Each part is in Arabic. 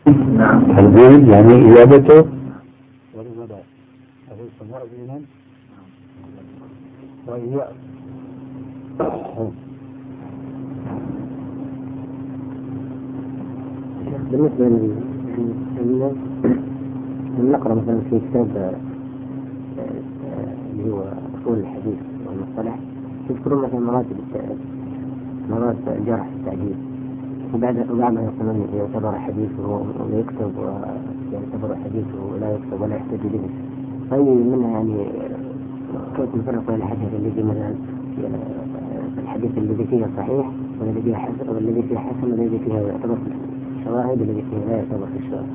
نعم. ترديد يعني إجابته ولماذا؟ أليس مؤذنا؟ وإياه بالنسبة نقرأ مثلا في كتاب اللي هو أصول الحديث والمصطلح يذكرون مثلا مراتب الجرح التعديل وبعدها يقولون يعتبر حديثه ويكتب ويعتبر حديثه ولا يكتب ولا يحتج به. هذه منها يعني كيف نفرق بين الحديث الذي مثلا الحديث الذي فيه صحيح والذي فيه حسن والذي فيه حسن والذي فيه يعتبر شواهد والذي فيه لا يعتبر في الشواهد.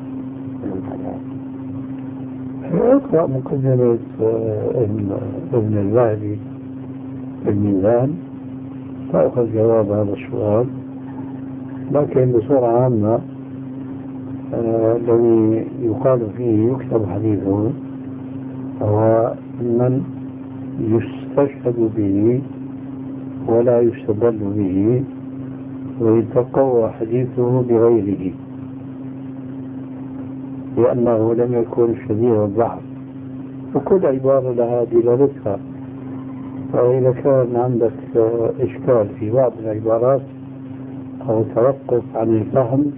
اقرأ مقدمة ابن الوهبي في الميزان تأخذ جواب هذا السؤال. لكن بصورة عامة الذي يقال فيه يكتب حديثه هو من يستشهد به ولا يستدل به ويتقوى حديثه بغيره لأنه لم يكن شديد الضعف، وكل عبارة لها دلالتها. فإذا كان عندك إشكال في بعض العبارات أو توقف عن الفهم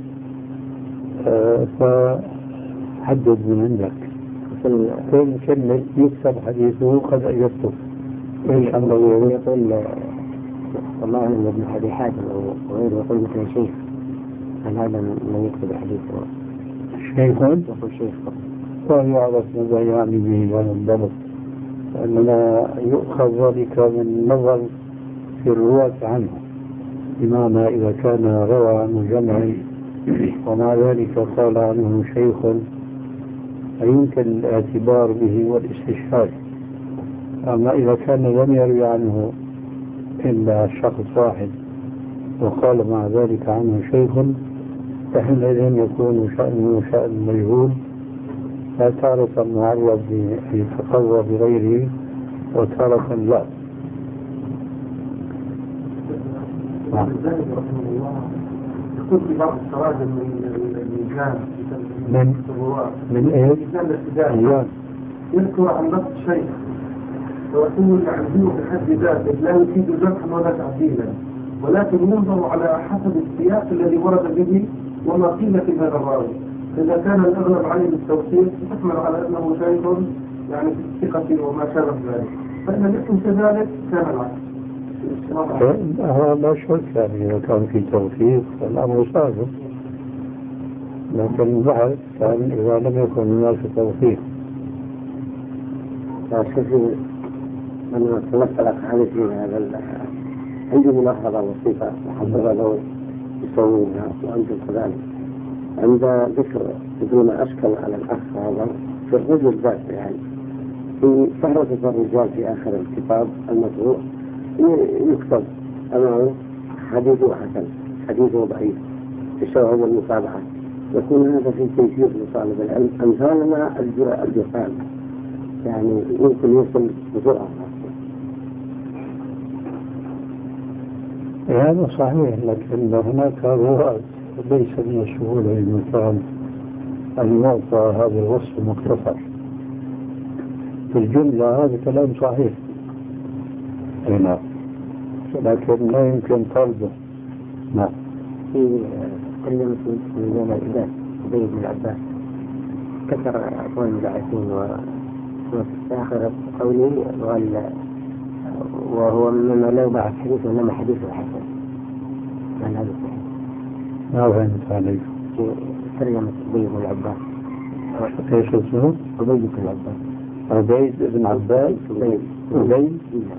فحدد من عندك. كل كلمة يكتب حديثه قد أجبته. إيش عنده يقول والله أعلم ابن أبي حاتم وغيره يقول مثل شيخ، هل هذا من يكتب حديثه؟ شيخ يقول شيخ لا يعرف ماذا يعني به هذا الضبط، لأننا يؤخذ ذلك من نظر في الرواة عنه، بمعنى إذا كان روى عنه جمع ومع ذلك قال عنه شيخ فيمكن الاعتبار به والاستشهاد. أما إذا كان لم يروي عنه إلا شخص واحد وقال مع ذلك عنه شيخ فحينئذ يكون شأنه شأن مجهول، فتارة معرض يتقوى بغيره وتارة لا. يقول في بعض التراجم من من ايه؟ ايوه يذكر عن نفس الشيء ويقول عنده بحد ذاته لا يفيد جرحا ولا تعديلا، ولكن ينظر على حسب السياق الذي ورد به وما قيل في هذا الراوي. إذا كان الأغلب عليه التوثيق تحمل على أنه شيخ يعني في الثقة وما شابه ذلك، فإن الاسم كذلك كان العكس. لا شك يعني إذا كان في توثيق فالأمر سهل، لكن البحث كان إذا لم يكن هناك توثيق. شوفي أنا تمثلت حديثي هذا عندي ملاحظة بسيطة حضر لو يسوونها وأنتم كذلك عند ذكر بدون أشكل على الأخ هذا في الرجل ذاته، يعني في فهرس الرجال في آخر الكتاب المطبوع يكتب أمامه حديثه حسن حديثه ضعيف الشواهد والمتابعة، يكون هذا في تيسير لطالب العلم أمثالنا الجهال يعني يمكن يوصل بسرعة. هذا صحيح، لكن هناك رواة ليس من السهولة المثال أن يعطى هذا الوصف مختصر في الجملة. هذا كلام صحيح هنا، لكن لا يمكن طلبه. نعم. في كلمة من يوم الإباس زيد بن العباس كثر أقوال المدعسين وفي آخر قوله وهو مما لا يباع حديثه إنما حديثه حسن. هل هذا صحيح؟ ما فهمت عليك. في ترجمة زيد بن العباس. ايش اسمه؟ عبيد بن العباس. عبيد بن عباس. عبيد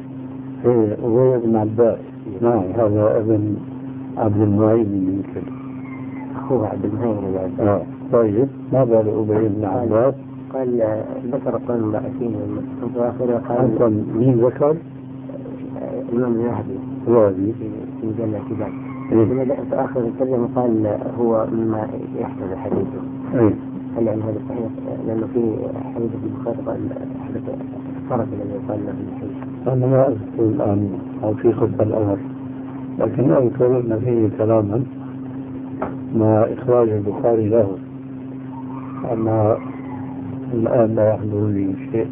بن عباس. نعم، هذا ابن عبد المعين يمكن. أخوه عبد المعين بن عباس. طيب، ما بال عبيد بن عباس؟ قال ذكر قول المبعثين وفي آخره قال مين ذكر؟ الإمام الذهبي في مجلة كتاب. في آخر الترجمة قال هو مما يحفظ حديثه. هل يعني هذا صحيح؟ لأنه في حديث البخاري قال حدث الفرق الذي قال له الحديث. أنا ما أذكر الآن حقيقة الأمر، لكن أذكر أن فيه كلاما مع إخراج البخاري له أما الآن لا يحضر لي شيء.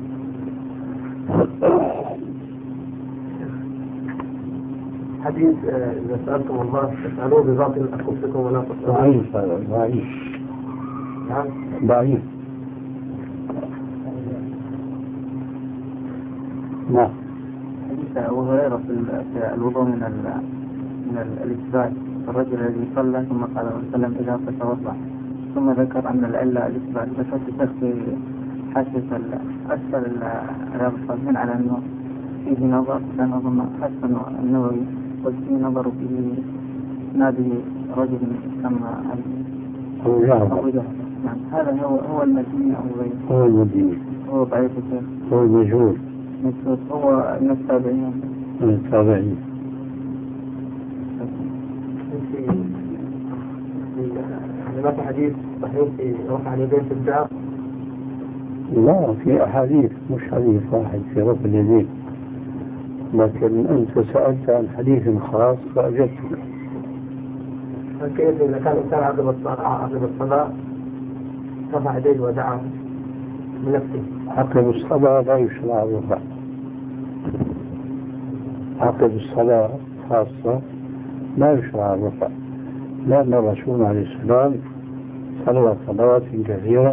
حديث إذا سألتم الله فاسألوه بباطل أنفسكم ولا تسألوه. ضعيف هذا، ضعيف. نعم ضعيف. نعم. حديث أبو هريرة في الوضوء من الإثبات، الرجل الذي صلى ثم قال وسلم إذا فتوضأ، ثم ذكر أن العلة الإثبات. ذكرت في حاشية أسفل رياض الصالحين على أنه فيه نظر، كان أظن حسن النووي وفيه نظر في نادي رجل كما أبو جعفر. نعم. هذا هو المديني أو غيره؟ هو المديني. هو ضعيف الشيخ. هو المجهول. هو من التابعين. من التابعين. ما في حديث صحيح في رفع اليدين في الدعاء؟ لا، في أحاديث، مش حديث واحد في رفع اليدين، لكن أنت سألت عن حديث خاص فأجبتك. كيف إذا كان الإنسان عقب الصلاة رفع يديه ودعا بنفسه؟ عقب الصلاة لا يشرع الرفع. عقب الصلاة خاصة لا يشرع الرفع، لأن الرسول عليه السلام صلى صلوات كثيرة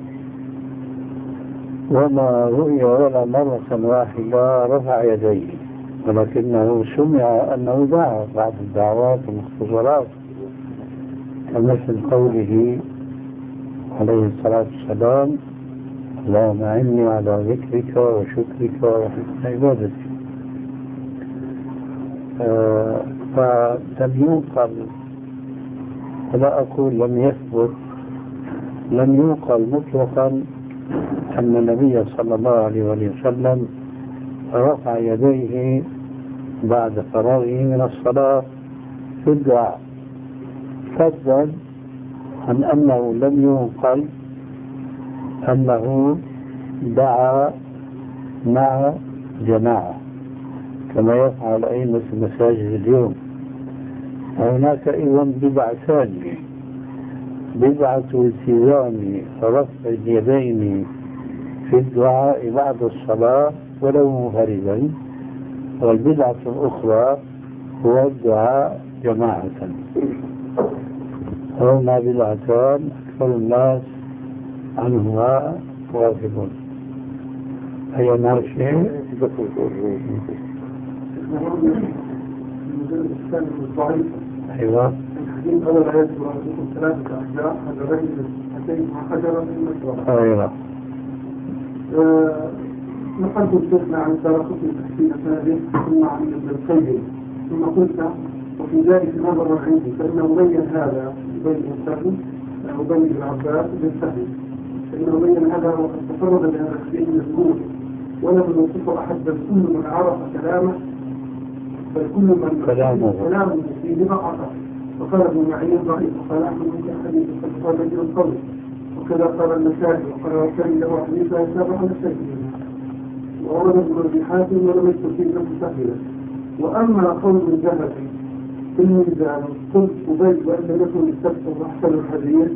وما رؤي ولا مرة واحدة رفع يديه، ولكنه سمع أنه دعا بعض الدعوات المختصرات، كمثل قوله عليه الصلاة والسلام اللهم أعني على ذكرك وشكرك وحسن عبادتك. فلم ينقل، ولا أقول لم يثبت، لم ينقل مطلقا أن النبي صلى الله عليه وسلم رفع يديه بعد فراغه من الصلاة في الدعاء، فضلا عن أنه لم ينقل أنه دعا مع جماعة كما يفعل أئمة المساجد اليوم. هناك أيضا بدعة ثانية، بدعة التزام رفع اليدين في الدعاء بعد الصلاة ولو منفردا، والبدعة الأخرى هو الدعاء جماعة. هما بدعتان أكثر الناس عنهما واثقون. أي نعم شيء؟ أيوة. الحديث أول آيات ورسولكم 3 أحجار، هذا الرجل أتيت مع حجرا في المشروع. أيوة. نقلت الشيخنا عن تراخص تحسين أسناده ثم عن ابن القيم، ثم قلت وفي ذلك نظر عندي، فإنه بين هذا بين السهل وبين ابن عباس بالسهل، فإنه بين هذا وقد تفرد بهذا الحديث المذكور، ولم يوصف أحد بل كل من عرف كلامه، بل كل من كلامه فيه ضعفه. وقال ابن معين ضعيف، وقال أحمد بن حديث قد قال رجل القول، وكذا قال النسائي، وقال وكان له حديث لا يتابع على الشيء، وأورد ابن أبي حاتم ولم يذكر فيه نفس سهلا. وأما قول الذهبي في الميزان قلت أبيت وأن لكم السبت وأحسن الحديث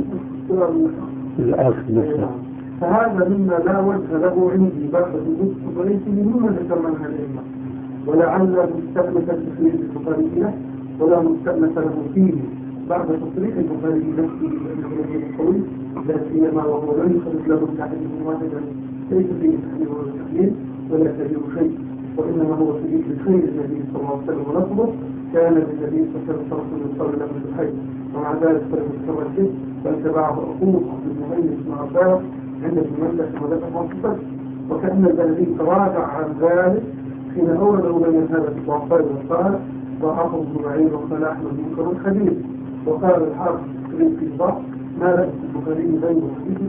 الآخر، فهذا مما لا وجه له عندي بعد الوجود، وليس مما ذكرنا من الأئمة، ولعل مستأنس التخريج البخاري له ولا مستأنس له فيه بعد تصريح البخاري نفسه بأنه لم يقوي، لا سيما وهو لم يخرج له تحديث واحدا ليس فيه تحديث ولا تحليل ولا تغيير شيء، وإنما هو في ذكر خير النبي صلى الله عليه وسلم ونصره كان للنبي صلى الله عليه وسلم من قول له بالحي، ومع ذلك فلم يتكرر به، بل تبعه أخوه عبد المهيمن بن عباس عند المملكة وذكر وانتصر، وكأن الذي تراجع عن ذلك حين أورده بين هذا الضعفاء وقال ضعفه ابن معين وقال أحمد منكر الحديث، وقال الحافظ في الضعف ما لبس البخاري بين حديث.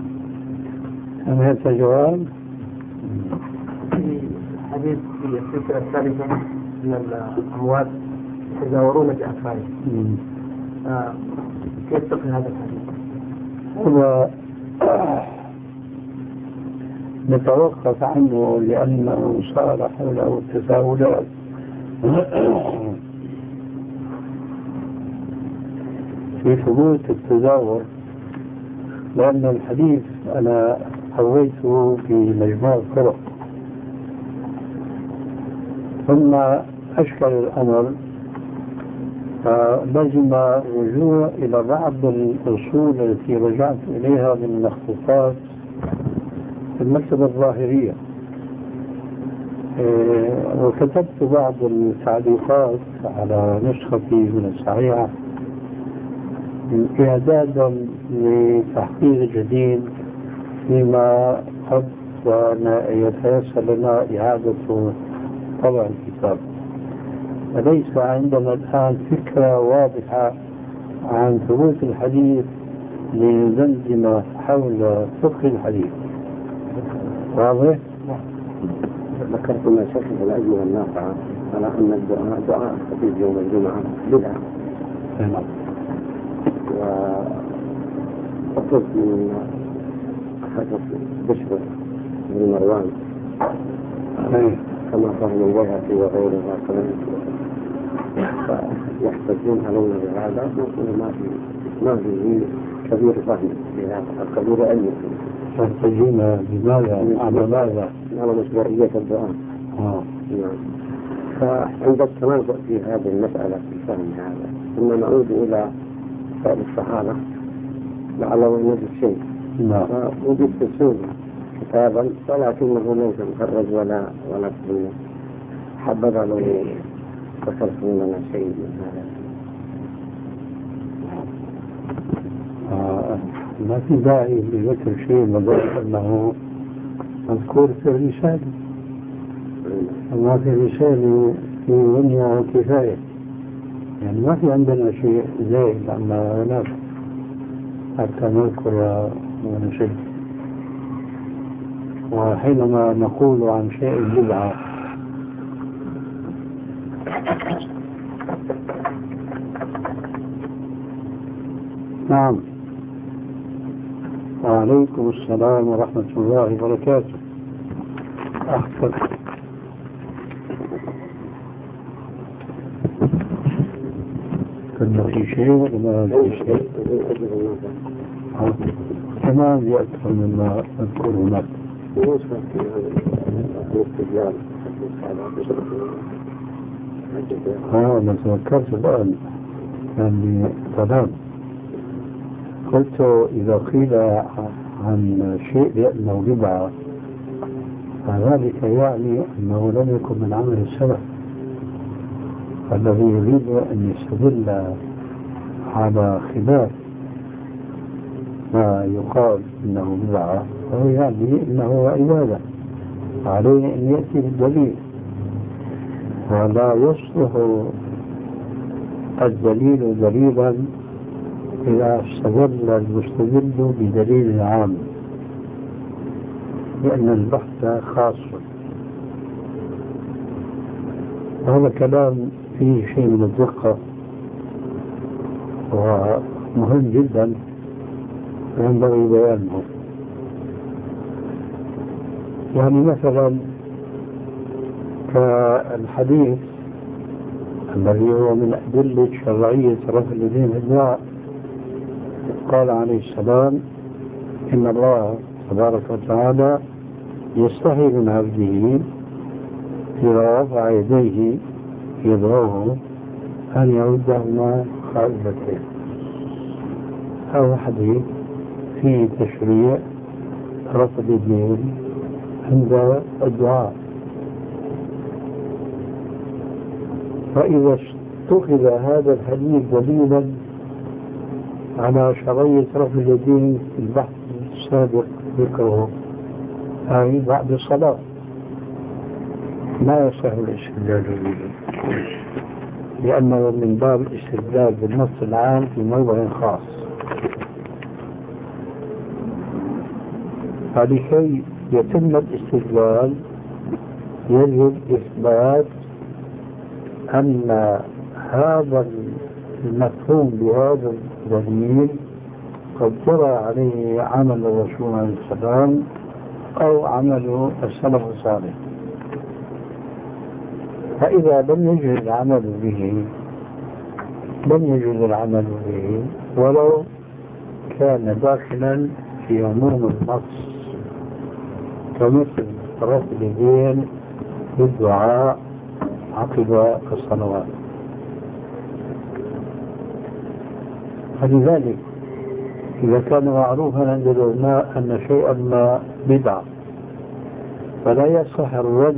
سمعت جواب؟ في حديث في السلسلة الثالثة من الأموات يتزاورون بأطفالهم، كيف تقل هذا الحديث؟ هو نتوقف عنه لأنه صار حوله التساؤلات. في ثبوت التزاور لأن الحديث أنا حويته في مجموعة طرق، ثم أشكل الأمر فلزم الرجوع إلى بعض الأصول التي رجعت إليها من مخطوطات المكتبة الظاهرية، وكتبت بعض التعليقات على نسختي من الصحيحة إعدادا لتحقيق جديد فيما قد يتيسر لنا إعادة طبع الكتاب. فليس عندنا الآن فكرة واضحة عن ثبوت الحديث لنزمزم حول فقه الحديث. واضح؟ ذكرت ما شكل الأجوبة النافعة على أن الدعاء دعاء الخطيب يوم الجمعة بدعة. نعم. وطلبت من حدث بشر بن مروان كما فهم البيهقي وغيره يحتجون علينا بهذا، نقول ما في كبير فهم بهذا الكبير علم. يحتجون بماذا؟ على ماذا؟ على مشروعية الدعاء. نعم. فعند التنازع في هذه المسألة في فهم هذا، ثم نعود إلى سائر الصحابة لعله نجد شيء. فوجدت السنة كتابا ولكنه ليس مخرج ولا سنة. حبذا لو ذكرتم لنا شيء من هذا. ما في داعي لذكر شيء لدرجة أنه مذكور في الرسالة. ما في الرسالة في منها كفاية، يعني ما في عندنا شيء زائد عما هناك حتى نذكر ونشد. وحينما نقول عن شيء بدعة نعم. وعليكم السلام ورحمة الله وبركاته. أحسن. كنا في شيء ولا ما في شيء؟ كمان يأكثر مما نذكر هناك. ما تذكرت الآن كان لي كلام قلت إذا قيل عن شيء لأنه بدعة فذلك يعني أنه لم يكن من عمل السلف، الذي يريد أن يستدل على خلاف ما يقال إنه بدعة فهو يعني إنه عبادة، عليه أن يأتي بالدليل، ولا يصلح الدليل دليلا إذا استدل المستدل بدليل عام، لأن البحث خاص. هذا كلام فيه شيء من الدقة ومهم جدا ينبغي بيانه. يعني مثلا كالحديث الذي هو من أدلة شرعية رفع اليدين في الدعاء، قال عليه السلام إن الله تبارك وتعالى يستحي من عبده إذا رفع يديه يدعوه أن يردهما خائفتين. هذا حديث فيه تشريع رفع اليدين عند الدعاء. فإذا اتخذ هذا الحديث دليلا على شرعية رفع اليدين في البحث السابق ذكره أي بعد الصلاة، ما يصح الاستدلال به، لأنه من باب الاستدلال بالنص العام في موضع خاص. فلكي يتم الاستدلال يجب إثبات أن هذا المفهوم بهذا الدليل قد جرى عليه عمل الرسول عليه السلام أو عمل السلف الصالح. فإذا لم يجوز العمل به ولو كان داخلا في عموم النص، كمثل رفع اليدين بالدعاء عقب الصلوات. فلذلك إذا كان معروفا عند العلماء أن شيئا ما بدعة، فلا يصح الرد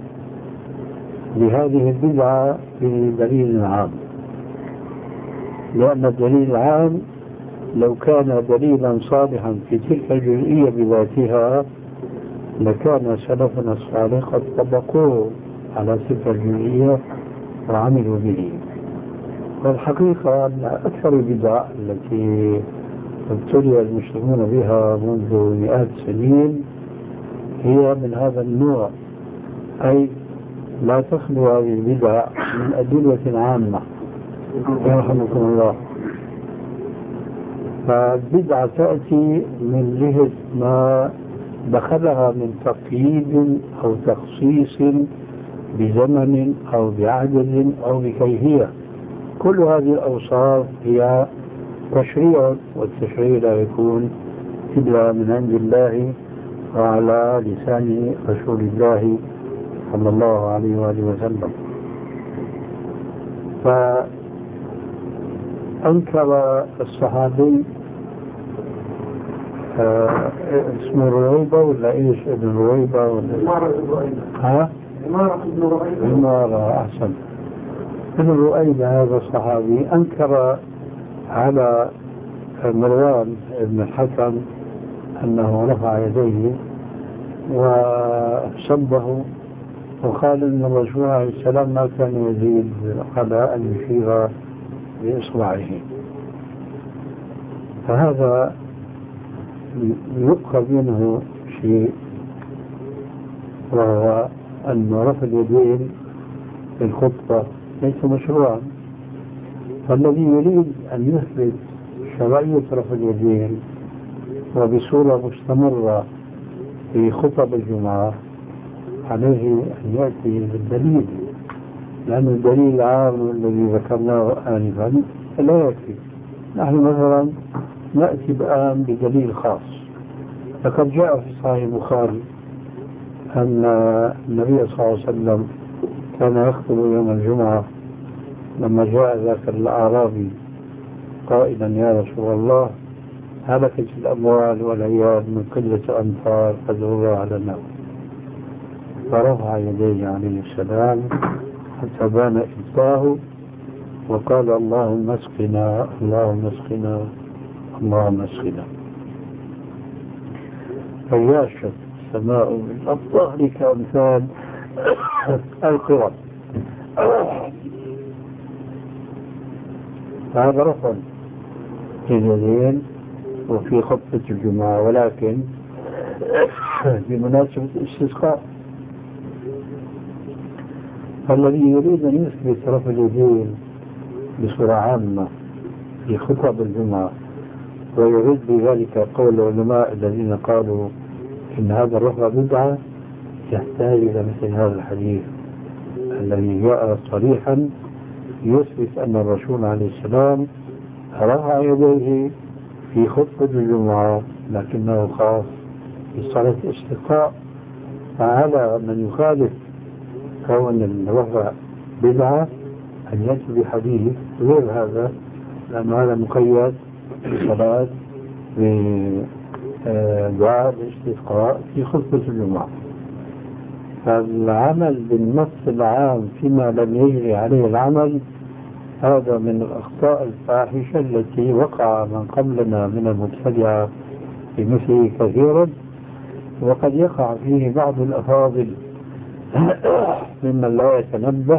لهذه البدعة بدليل عام، لأن الدليل العام لو كان دليلا صالحا في تلك الجزئية بذاتها لكان سلفنا الصالح قد طبقوه على تلك الجزئية وعملوا به. والحقيقة أن أكثر البدع التي ابتلي المسلمون بها منذ مئات السنين هي من هذا النوع، أي لا تخلو هذه البدع من أدلة عامة يرحمكم الله. فالبدعة تأتي من جهة ما دخلها من تقييد أو تخصيص بزمن أو بعدد أو بكيفية. كل هذه الأوصاف هي تشريع، والتشريع لا يكون إلا من عند الله وعلى لسان رسول الله صلى الله عليه وآله وسلم. فأنكر الصحابي اسمه رويبة ولا إيش؟ ابن رويبة ولا عمارة بن رؤيبة. عمارة أحسن. ابن رؤيبة هذا الصحابي أنكر على مروان بن الحكم أنه رفع يديه وسبه وقال أن الرسول عليه السلام ما كان يزيد على أن يشير بإصبعه. فهذا يؤخذ منه شيء، وهو أن رفع اليدين في الخطبة ليس مشروعا. فالذي يريد أن يثبت شرعية رفع اليدين وبصورة مستمرة في خطب الجمعة عليه أن يأتي بالدليل، لأن الدليل العام الذي ذكرناه آنفا لا يكفي. نحن مثلا نأتي الآن بدليل خاص. لقد جاء في صحيح البخاري أن النبي صلى الله عليه وسلم كان يخطب يوم الجمعة لما جاء ذاك الأعرابي قائلا يا رسول الله هلكت الأموال والعيال من قلة أمطار فادعوا على النار، فرفع يديه عليه السلام حتى بان إبطاه وقال اللهم اسقنا اللهم اسقنا اللهم اسقنا. فياشت السماء من الظهر كأمثال القرى. هذا رفع اليدين وفي خطبة الجمعة، ولكن بمناسبة الاستسقاء. فالذي يريد أن يثبت رفع اليدين بصورة عامة في خطب الجمعة ويرد بذلك قول العلماء الذين قالوا إن هذا الرفع بدعة يحتاج إلى مثل هذا الحديث الذي جاء صريحا يثبت أن الرسول عليه السلام رفع يديه في خطبة الجمعة لكنه خاص بصلاة الاستسقاء. فعلى من يخالف كون الرفع بدعة أن يأتي بحديث غير هذا، لأن هذا مقيد بصلاة بدعاء الاستسقاء في خطبة الجمعة. فالعمل بالنص العام فيما لم يجري عليه العمل هذا من الأخطاء الفاحشة التي وقع من قبلنا من المبتدعة في مثله كثيرا، وقد يقع فيه بعض الأفاضل ممن لا يتنبه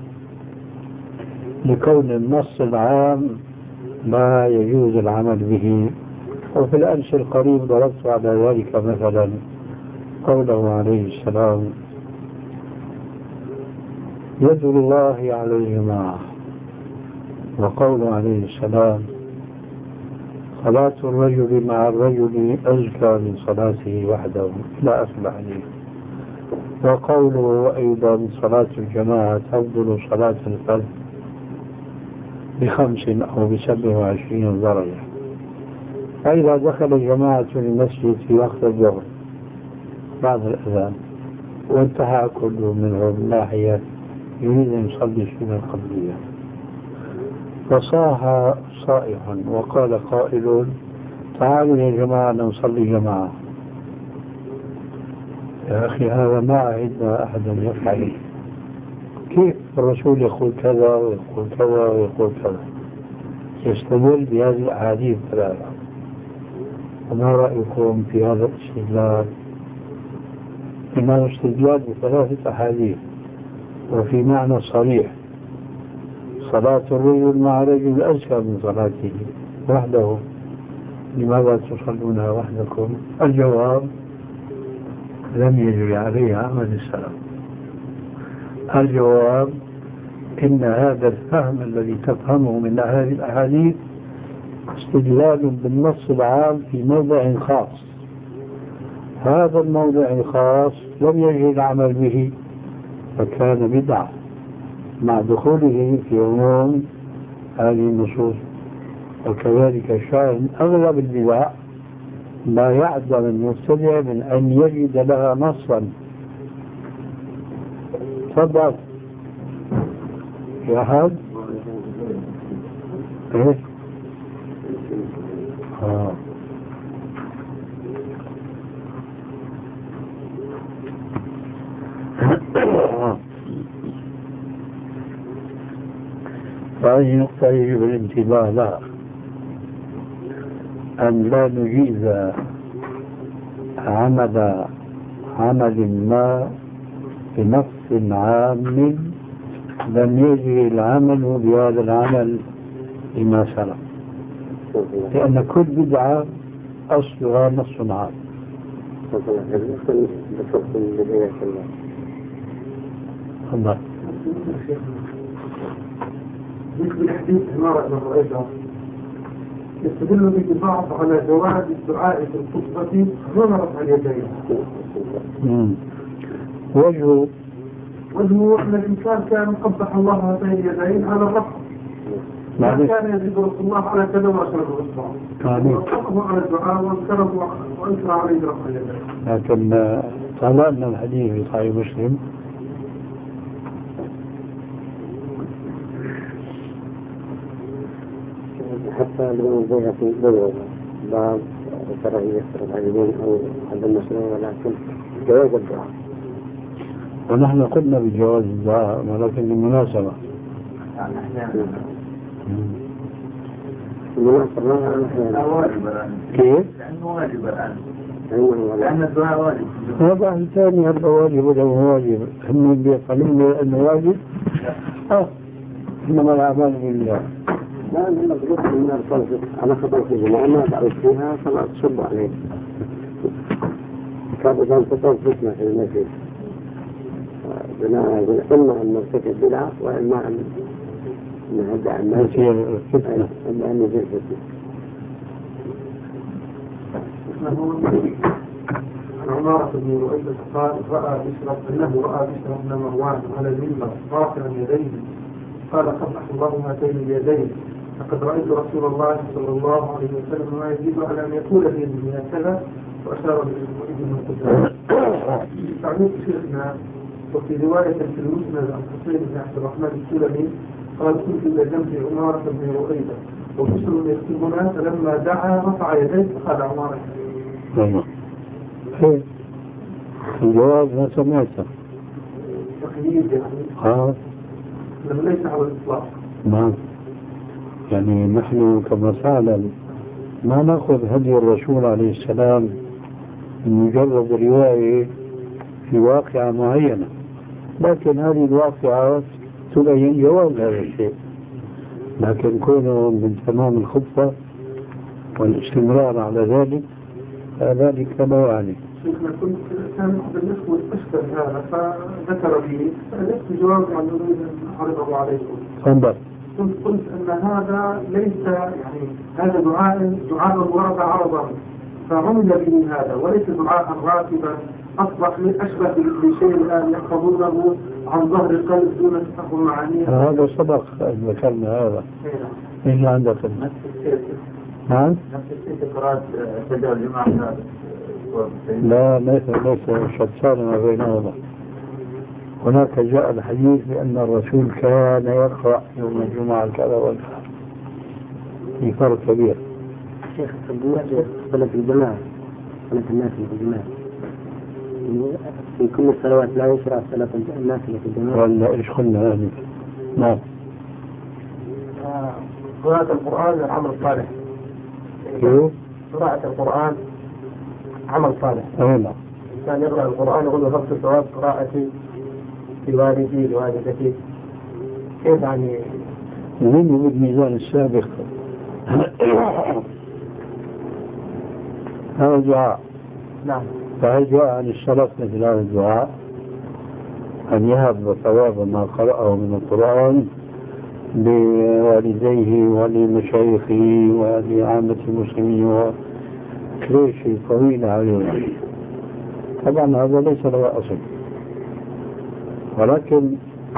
لكون النص العام لا يجوز العمل به. وفي الأمس القريب ضربت على ذلك مثلا قوله عليه السلام يد الله على الجماعة، وقوله عليه السلام صلاة الرجل مع الرجل أزكى من صلاته وحده لا أصل عليه، وقوله أيضا صلاة الجماعة تفضل صلاة الفرد ب5 أو ب27 درجة. فإذا دخل جماعة المسجد في وقت الظهر بعد الأذان وانتهى كل منهم من ناحية يريد أن يصلي السنة القبلية، فصاح صائح وقال قائل تعالوا يا جماعة نصلي جماعة. يا أخي هذا ما عهدنا أحدا يفعل. كيف الرسول يقول كذا ويقول كذا ويقول كذا؟ يستدل بهذه الأحاديث الثلاثة. وما رأيكم في هذا الاستدلال؟ إنه استدلال بثلاثة أحاديث وفي معنى صريح. صلاة الرجل مع رجل أزكى من صلاته وحده، لماذا تصلونها وحدكم؟ الجواب لم يجري عليه عمل السلف. الجواب إن هذا الفهم الذي تفهمه من هذه الأحاديث استدلال بالنص العام في موضع خاص. هذا الموضع الخاص لم يجري العمل به فكان بدعة مع دخوله في عموم هذه النصوص. وكذلك شأن أغلب البدع ما يعدم المبتدع من أن يجد لها نصا. تفضل يا أحد. إيه؟ فهذه نقطة يجب الانتباه لها، أن لا نجيز عمل ما بنص عام لم يجري العمل بهذا العمل لما سلف، لأن كل بدعة أصلها نص عام. الله ذكر الحديث عمارة بن رؤيدة يستدل بالبعض على جواز الدعاء في الخطبة دون رفع اليدين. وجهه أن الإنسان كان قبح الله هاتين اليدين على الرفع، ما كان يزيد رسول الله على كذا وأشرف الإصبع وقفه على الدعاء وأنكر عليه رفع اليدين. لكن طالما الحديث في صحيح مسلم حتى لو زي في بلوغ بعض ترى يسر العالمين أو عند المسلمين، ولكن جواز الدعاء. ونحن قلنا بجواز الدعاء ولكن المناسبة كيف؟ لأنه واجب الآن، لأن الدعاء واجب. هذا ثاني هذا واجب ولا واجب؟ هم بيقولون أنه واجب؟ إنما الأعمال بالله. لا المفروض من الفرق على خطأ في الجماعة ما تعرف فيها فلا تصب عليه. كابتن تطور فتنة في المسجد بناء إما أن نرتكب بدعة وإما أن نهدأ الناس فتنة إما أن يجير فتنة. عمارة بن رؤيدة قال أنه رأى بشرى بن مروان على المنبر رافعا يديه قال قبح الله هاتين اليدين، لقد رأيت رسول الله صلى الله عليه وسلم ما يزيد على أن يقول بيده هكذا، وأشار بإذن القدام. تعليق شيخنا وفي رواية في المسند عن حسين بن عبد الرحمن السلمي قال كنت إلى جنب عمارة بن رؤيدة وبشر يكتبنا فلما دعا رفع يديه فقال عمارة. الجواب ما سمعته تقييد يعني لم ليس على الإطلاق. نعم، يعني نحن كما تعلم ما نأخذ هدي الرسول عليه السلام من مجرد رواية في واقعة معينة، لكن هذه الواقعات تبين جواز هذا الشيء، لكن كونه من تمام الخطة والاستمرار على ذلك ذلك لا يعني. شيخنا كنت كان أحد الإخوة استشكل هذا فذكر لي فأجبت جواب عن يريد أن أعرضه عليكم. تفضل. كنت قلت أن هذا ليس يعني هذا دعاء ورد عرضا فعمل به هذا، وليس دعاء راتبا أصبح أشبه بشيء الآن يحفظونه عن ظهر القلب دون تفهم معانيه. هذا سبق ذكرنا هذا. إيش عندك؟ نعم؟ نفس قراءة شجر الجماعة. لا ليس شتان ما بينهما. هناك جاء الحديث بأن الرسول كان يقرأ يوم الجمعة كذا وكذا، في فرق كبير. شيخ صلاة الجماعة، صلاة الناس في الجماعة، في كل الصلوات لا يشرع صلاة الناس في الجماعة. ولا إيش قلنا هذه؟ نعم. قراءة القرآن عمل صالح. كيف؟ قراءة القرآن عمل صالح. نعم. كان يقرأ القرآن يقول له نفس ثواب قراءتي لوالدي لوالدتي. كيف يعني؟ من يريد ميزان السابق؟ هذا دعاء. نعم. فهل جاء عن السلف مثل هذا الدعاء أن يهب ثواب ما قرأه من القرآن لوالديه ولمشايخه ولعامة المسلمين وكليش طويل عليه؟ طبعا هذا ليس له أصل، ولكن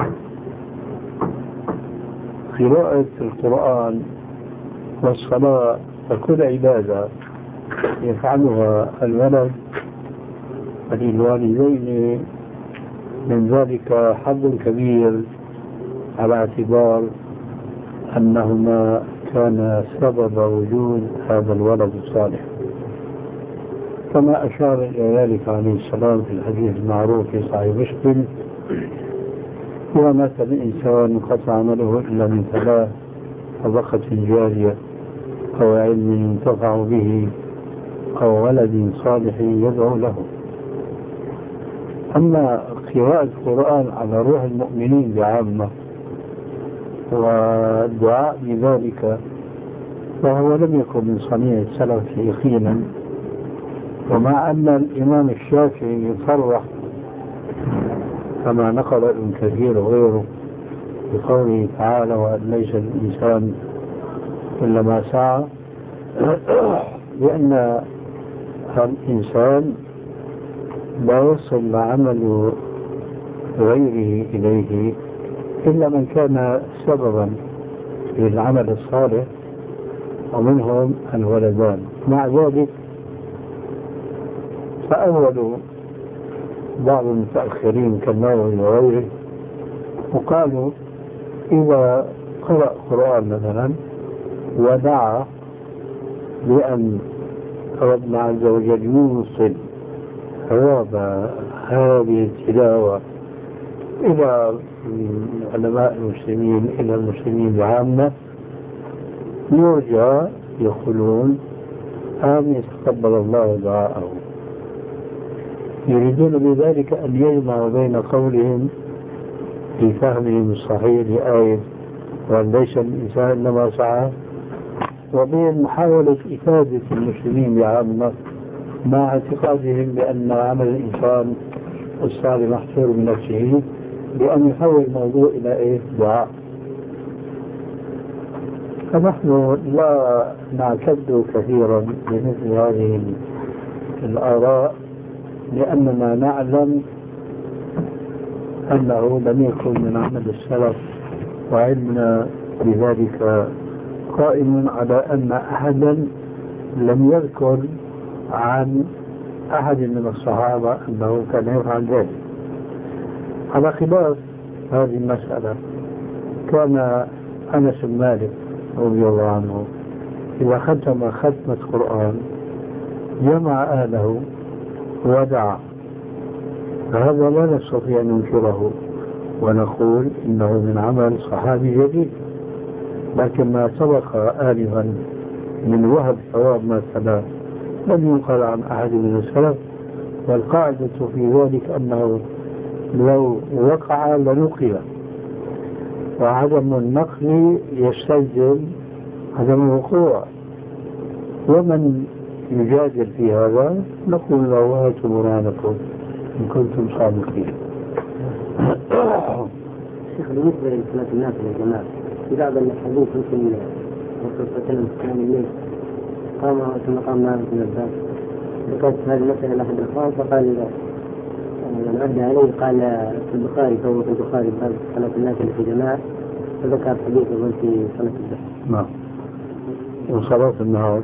قراءة القرآن والصلاة وكل عبادة يفعلها الولد وللوالدين من ذلك حظ كبير، على اعتبار أنهما كان سبب وجود هذا الولد الصالح، كما أشار إلى ذلك عليه السلام في الحديث المعروف في صحيح مسلم: إذا مات الإنسان انقطع عمله إلا من ثلاث: صدقة جارية، أو علم ينتفع به، أو ولد صالح يدعو له. أما قراءة القرآن على روح المؤمنين بعامة والدعاء بذلك فهو لم يكن من صنيع السلف يقينا، ومع أن الإمام الشافعي يصرح كما نقل ابن كثير وغيره بقوله تعالى: وأن ليس الإنسان إلا ما سعى، لأن الإنسان لا يصل عمل غيره إليه إلا من كان سببا للعمل الصالح، ومنهم الولدان. مع ذلك فأول بعض المتأخرين كالنووي وغيره وقالوا: إذا قرأ قرآن مثلا ودعا بأن ربنا عز وجل يوصل ثواب هذه التلاوة إلى علماء المسلمين، إلى المسلمين بعامة، يرجى يقولون: آمين تقبل الله دعاءه. يريدون بذلك أن يجمعوا بين قولهم في فهمهم الصحيح لآية وأن ليس الإنسان إنما سعى، وبين محاولة إفادة المسلمين بعامة مع اعتقادهم بأن عمل الإنسان الصالح محصور بنفسه، بأن يحول الموضوع إلى دعاء. فنحن لا نعتد كثيرا بمثل هذه الآراء، لأننا نعلم أنه لم يكن من عمل السلف، وعلمنا بذلك قائم على أن أحدا لم يذكر عن أحد من الصحابة أنه كان يفعل ذلك. على خلاف هذه المسألة، كان أنس بن مالك رضي الله عنه إذا ختم ختمة قرآن جمع أهله ودعا، فهذا لا نستطيع أن ننكره ونقول إنه من عمل صحابي جديد، لكن ما سبق آنفا من وهب ثواب مثلا لم ينقل عن أحد من السلف، والقاعدة في ذلك أنه لو وقع لنقل، وعدم النقل يستلزم عدم الوقوع. ومن يجادل في هذا نقول له: هاتوا برهانكم إن كنتم صادقين. شيخ، بالنسبة لصلاة الناس والجماعة، في بعض الحديث يمكن الرسول صلى الله عليه وسلم كان الليل قام ثم قام معه بن عباس، ذكرت هذه المسألة لأحد الإخوان فقال من عد عليه قال في البخاري، فهو في البخاري باب صلاة الناس في جماعة، فذكر حديث يقول في صلاة الضحى. نعم. وصلاة النهار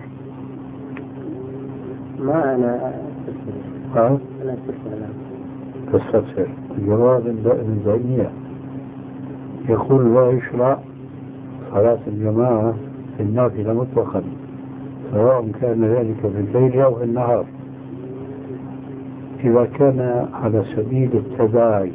ما أنا ها؟ أنا أستفسر. تستفسر. الجواب ابن تيمية يقول لا يشرع صلاة الجماعة في النافلة مطلقا سواء كان ذلك في الليل أو في النهار إذا كان على سبيل التداعي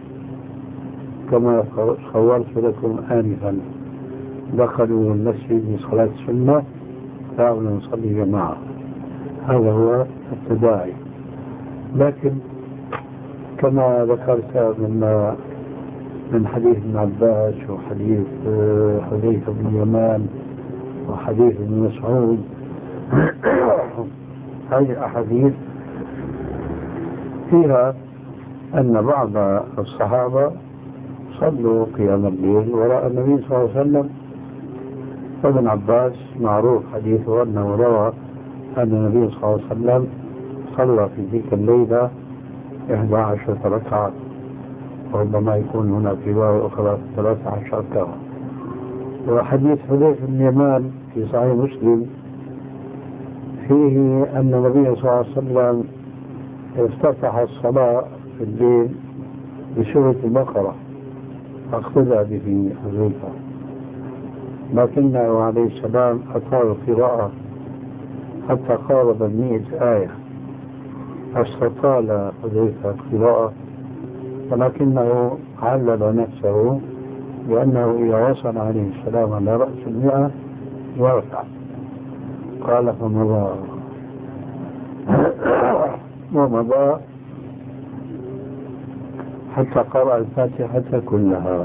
كما صورت لكم آنفا دخلوا المسجد لصلاة السنة تعالوا نصلي جماعة هذا هو التداعي. لكن كما ذكرت من حديث ابن عباس وحديث حذيفة بن اليمان وحديث ابن مسعود هذه الأحاديث فيها أن بعض الصحابة صلوا قيام الليل وراء النبي صلى الله عليه وسلم. فابن عباس معروف حديثه أنه روى أن النبي صلى الله عليه وسلم صلى في تلك الليلة 11 ركعة وربما يكون هناك رواية أخرى 13 ركعة. وحديث حذيفة بن اليمان في صحيح مسلم فيه أن النبي صلى الله عليه وسلم افتتح الصلاة في الليل بسورة البقرة أخذها به حذيفة، لكنه عليه السلام أطال القراءة حتى قارب 100 آية فاستطال حذيفة القراءة، ولكنه علل نفسه بأنه إذا وصل عليه السلام على رأس 100 يرفع. قال فمضى ومضى حتى قرأ الفاتحة كلها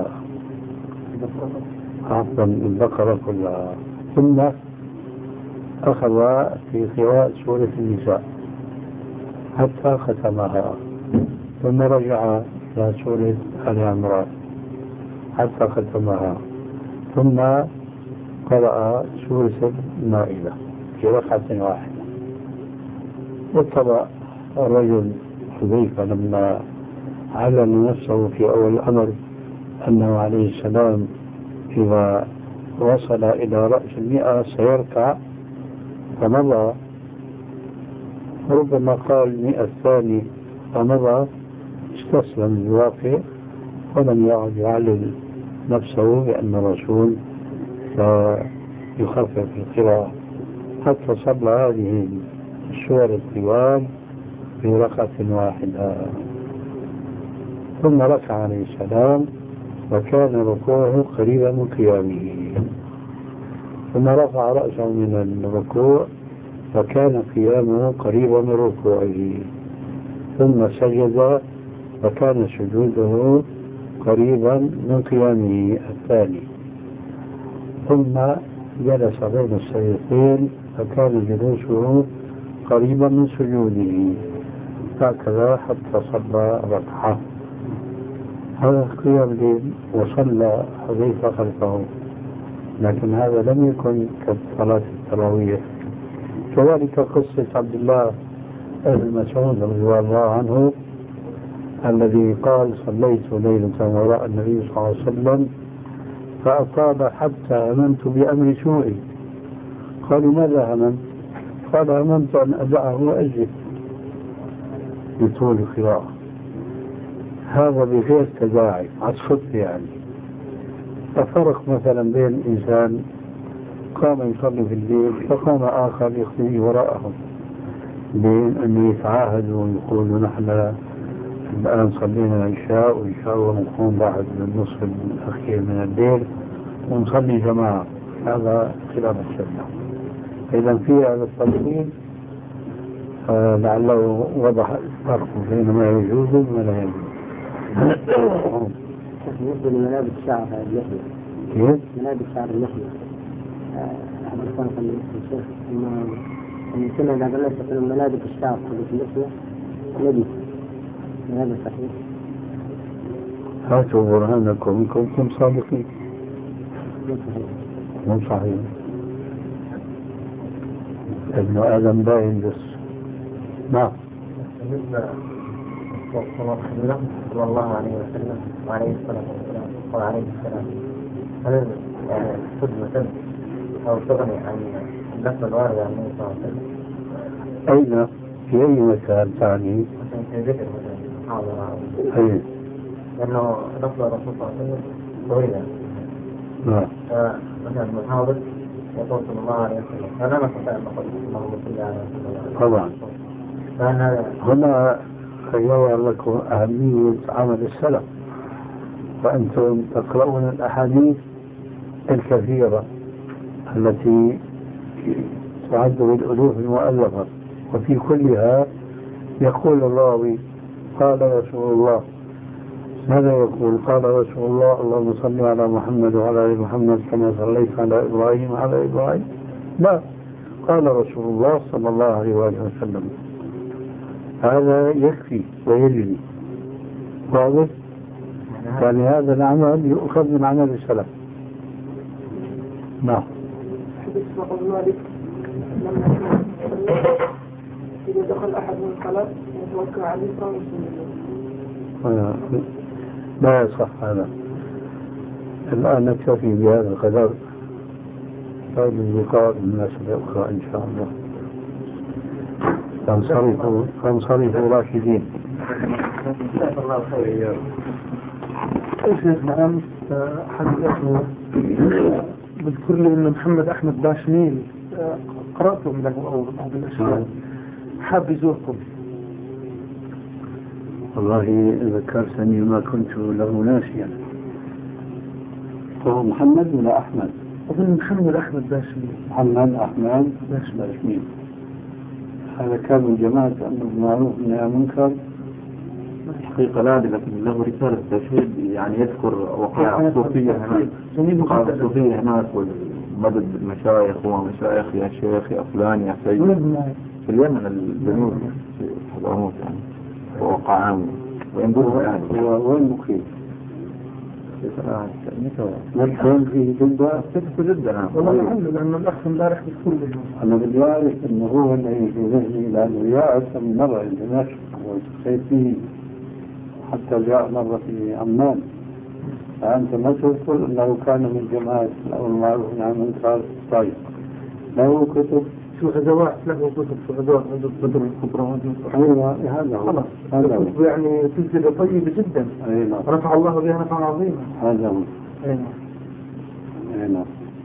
عفوا البقرة كلها، ثم أخذ في قراءة سورة النساء حتى ختمها، ثم رجع إلى سورة آل عمران حتى ختمها، ثم قرأ سورة المائدة في ركعة واحدة. واتبع الرجل حذيفة لما علم نفسه في أول الأمر أنه عليه السلام إذا وصل إلى رأس 100 سيركع فمضى، ربما قال 100 الثاني فمضى، استسلم الواقع ولم يعد يعلل نفسه بأن الرسول سيخفف القراءة حتى صلى هذه السور الطوال في ركعة واحدة. ثم ركع عليه السلام وكان ركوعه قريبا من قيامه، ثم رفع رأسه من الركوع فكان قيامه قريبا من ركوعه، ثم سجد فكان سجوده قريبا من قيامه الثاني، ثم جلس بين السجدتين فكان جلوسه قريبا من سجوده، هكذا حتى صلى ركعة. هذا قيام الليل وصلى حذيفة خلفه، لكن هذا لم يكن كصلاة التراويح. كذلك قصة عبد الله بن مسعود رضي الله عنه الذي قال صليت ليلة وراء النبي صلى الله عليه وسلم فأطال حتى هممت بأمر سوء. قالوا ماذا هممت؟ قال هممت أن أدعه وأجلس بطول القراءة. هذا بغير تداعي عصفت يعني. ففرق مثلا بين إنسان قام يصلي في الليل فقام آخر يصلي وراءهم، بين أن يتعاهدوا ويقولوا نحن الآن صلينا العشاء وإن شاء الله نقوم بعد النصف الأخير من الليل ونصلي جماعة، هذا خلاف الشريعة. إذا في هذا التفصيل لعله وضح الفرق بين ما يجوز وما لا يجوز. بالنسبة لملابس الشعر اللحية، كيف؟ ملابس شعر اللحية أحد الإخوان قال لي الشيخ أن كنا إذا قلنا يستخدم ملابس الشعر في اللحية نبي هذا صحيح؟ هاتوا برهانكم إن كنتم صادقين. مو صحيح. ابن آدم باين بس. نعم. بالنسبة صلى الله عليه وسلم وعليه الصلاة والسلام وعليه السلام، هل الخدمة أو تغني عن اللفظ الوارد عن النبي صلى الله عليه وسلم. أين في أي مكان تعني؟ مثلا في ذكر مثلا محاضرة أي لأنه لفظ الرسول صلى الله عليه وسلم طويلة. نعم. فمثلا محاضر يقول صلى الله عليه وسلم فأنا ما أستطيع أن أقول اللهم صل على وسلم. طبعا. هنا يظهر لكم أهمية عمل السلف، وأنتم تقرؤون الأحاديث الكثيرة التي تعد بالألوف المؤلفة، وفي كلها يقول الراوي قال رسول الله. ماذا يقول؟ قال رسول الله اللهم صل على محمد وعلى آل محمد كما صليت على إبراهيم وعلى إبراهيم. لا، قال رسول الله صلى الله عليه وآله وسلم. هذا يكفي ويجري. واضح؟ يعني هذا العمل يؤخذ من عمل السلف. نعم. حديث رقم مالك لما إذا دخل أحد من الصلاة يتوكل عليه صلى لا يصح هذا. الآن نكتفي بهذا القدر، بعد اللقاء بالمناسبة الأخرى إن شاء الله. فانصرفوا راشدين. جزاك الله خير. شيخنا أمس حد اسمه بذكر لي أن محمد أحمد باشميل قرأتم له أو بعض الأشياء، حاب يزوركم. والله ذكرتني ما كنت له ناسيا. هو محمد ولا أحمد؟ أظن محمد أحمد باشميل. محمد أحمد باشميل. هذا كان من جماعة أمر بالمعروف والنهي عن المنكر. حقيقة لا، لكن له رسالة تشهيد يعني يذكر وقائع صوفية هناك، وقائع صوفية هناك ومدد المشايخ ومشايخ يا شيخ يا فلان يا سيد في اليمن الجنوب في حضرموت يعني وقعام وينظروا يعني. وين مقيم؟ نحن في جدة. في جدة. نعم. والله الحمد لله لأن الأخ امبارح بكل أنا بدي أعرف أنه هو اللي في ذهني، لأنه جاء أكثر من مرة إلى دمشق وسيد فيه، حتى جاء مرة في عمان. فأنت ما تذكر أنه كان من جماعة الأمر بالمعروف والنهي عن المنكر. طيب له كتب شو غزوات، له كتب في غزوات عدد بدر الكبرى. أيوة هذا هو. هذا هو يعني سلسلة طيبة جدا. أيوة. رفع الله بها نفعا عظيما. هذا هو. أيوة. أيوة.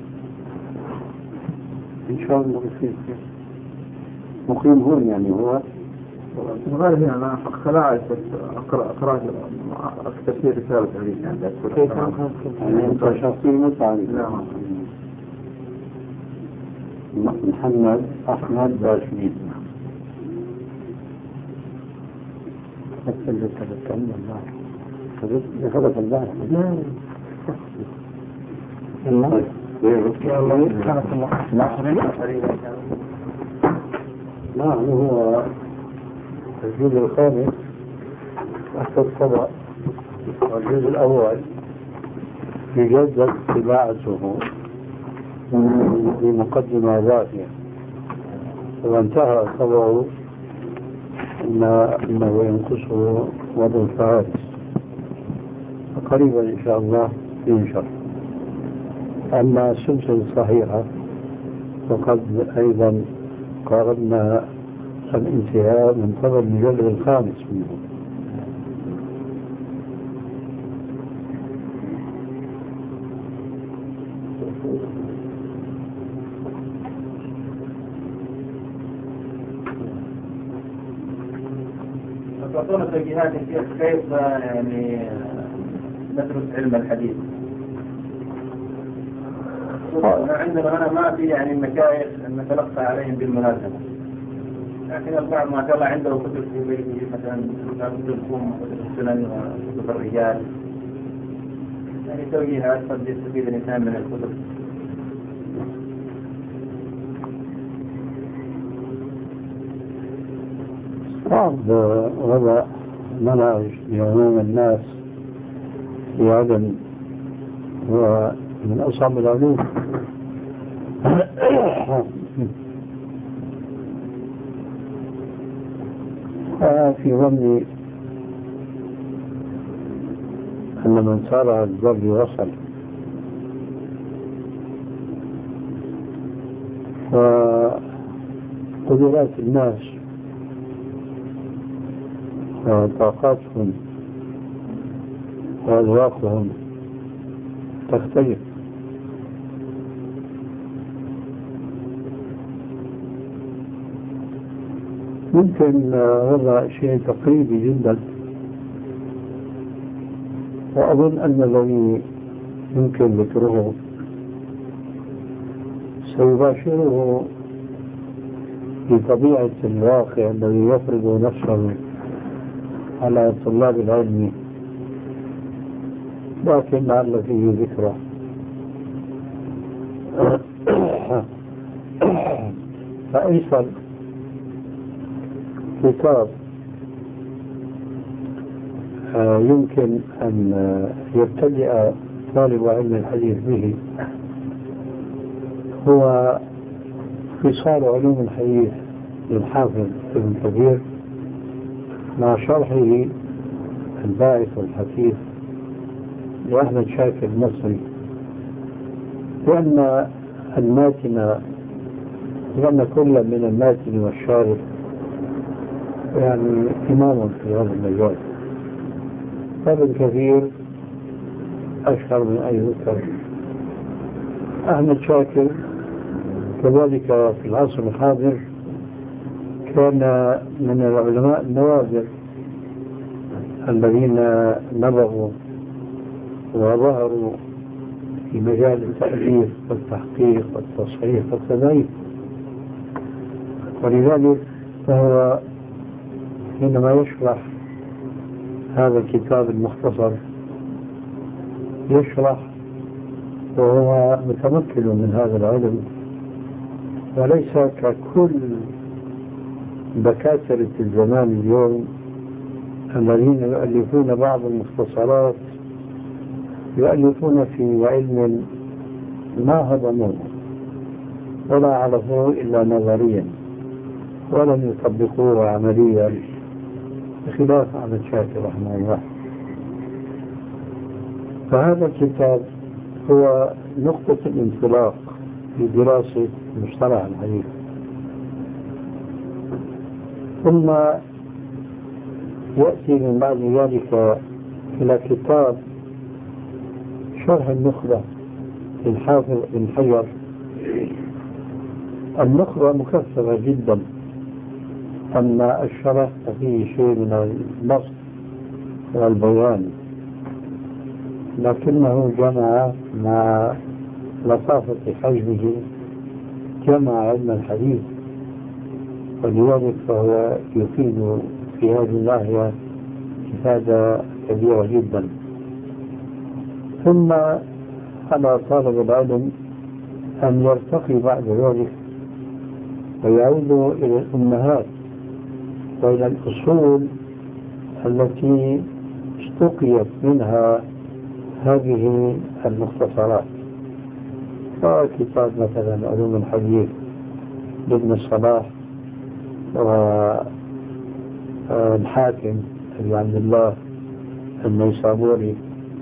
إن شاء الله بخير. مقيم هون يعني هو. غالبا أنا خلاص أقرأ كثير رسالة عليك يعني أنت شخصي متعلم. نعم. محمد أحمد باشميل. اللي تذكرنا الله خلص البارح. نعم هو الجزء الخامس تحت الطبع، والجزء الأول يجدد طباعته بمقدمة ذاتية، وانتهى طبعه إنه ينقصه وضع الفهارس، فقريبا إن شاء الله ينشر. أما السلسلة الصحيحة فقد أيضا قاربنا الانتهاء من طبع المجلد الخامس منه. تعطونا توجيهات كيف يعني ندرس علم الحديث؟ عندنا هنا ما في يعني مشايخ نتلقى عليهم بالمناسبة، لكن البعض ما شاء الله عنده كتب في بيته، مثلا كتب الكوم وكتب السنن وكتب الرجال، يعني توجيهات قد يستفيد الإنسان من الكتب. بعض وضع منهج لعموم الناس في علم هو من أصعب العلوم. في ظني أن من سار على البر وصل، قدرات الناس وطاقاتهم وأذواقهم تختلف. ممكن هذا شيء تقريبي جدا، وأظن أن الذي يمكن ذكره سيباشره في طبيعة الواقع الذي يفرض نفسه على طلاب العلم، لكن لعل فيه ذكره. فأيسر كتاب يمكن أن يبتدئ طالب علم الحديث به هو اختصار علوم الحديث للحافظ ابن كثير مع شرحه الباعث والحثيث لأحمد شاكر المصري، لأن كل من الماتن والشارح يعني إمام في هذا المجال. ابن كثير أشهر من أي ذكر. أحمد شاكر كذلك في العصر الحاضر كان من العلماء النوادر الذين نبغوا وظهروا في مجال التأليف والتحقيق والتصحيح والتضعيف، ولذلك فهو حينما يشرح هذا الكتاب المختصر يشرح وهو متمكن من هذا العلم، وليس ككل دكاترة الزمان اليوم الذين يؤلفون بعض المختصرات يؤلفون في علم ما هضموه ولا عرفوه إلا نظريا ولم يطبقوه عمليا، بخلاف أحمد شاكر رحمه الله. فهذا الكتاب هو نقطة الانطلاق في دراسة مصطلح الحديث. ثم يأتي من بعد ذلك إلى كتاب شرح النخبة للحافظ ابن حجر. النخبة مكثفة جدا، أما الشرح فيه شيء من النص والبيان، لكنه جمع مع لطافة حجمه جمع علم الحديث، ولذلك فهو يفيد في هذه الناحية إفادة كبيرة جدا. ثم على طالب العلم أن يرتقي بعد ذلك ويعود إلى الأمهات وإلى الأصول التي استقيت منها هذه المختصرات، كتاب مثلا علوم الحديث لابن الصلاح والحاكم أبي عبد الله النيسابوري،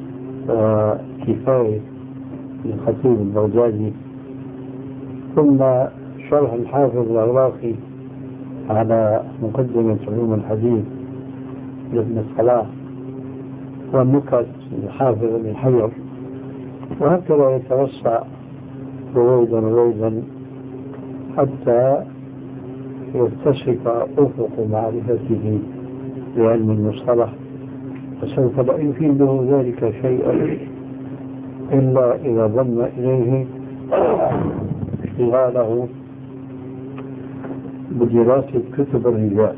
وكفاية للخطيب البغدادي، ثم شرح الحافظ العراقي على مقدمة علوم الحديث لابن الصلاح، والنكت الحافظ ابن حجر، وهكذا يتوسع رويدا حتى يكتشف أفق معرفته بعلم المصطلح، وسوف لا يفيده ذلك شيئا إلا إذا ضم إليه اشتغاله بدراسة كتب الرجال،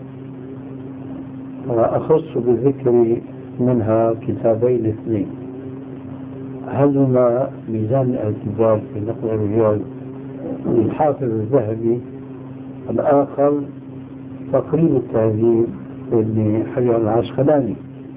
وأخص بالذكر منها كتابين اثنين، أحدهما ميزان الاعتدال في نقل الرجال للحافظ الذهبي، الآخر تقريب التهذيب لابن حجر العسقلاني.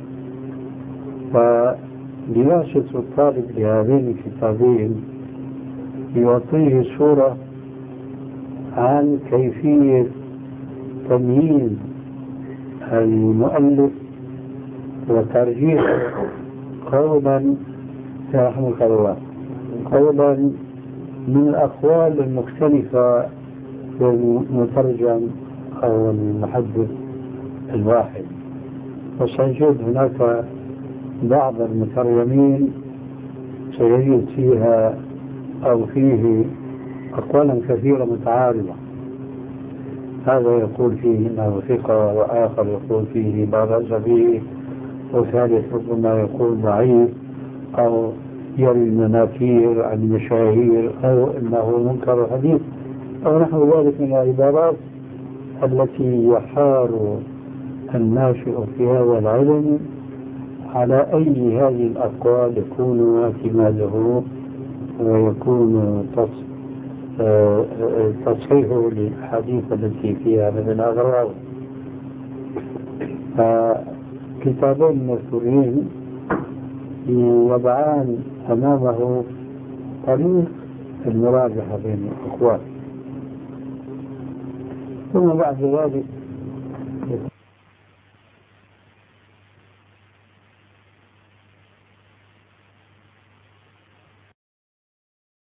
فدراسة الطالب لهذين الكتابين يعطيه صورة عن كيفية تمييز المؤلف وترجيح قولا رحمه الله، قولا من الأقوال المختلفة المترجم أو المحدث الواحد، وسيجد هناك بعض المترجمين سيجد فيها أو فيه أقوالا كثيرة متعارضة، هذا يقول فيه إنه ثقة، وآخر يقول فيه لا بأس به، وثالث ربما يقول ضعيف، أو يروي المناكير عن المشاهير، أو إنه منكر الحديث، أو نحو ذلك من العبارات التي يحار الناشئ في هذا العلم على أي هذه الأقوال يكون اعتماده ويكون تصحيحه للحديث التي فيها مثل هذا الراوي. فكتابين المذكورين يضعان أمامه طريق المراجعة بين الأقوال، ثم بعد ذلك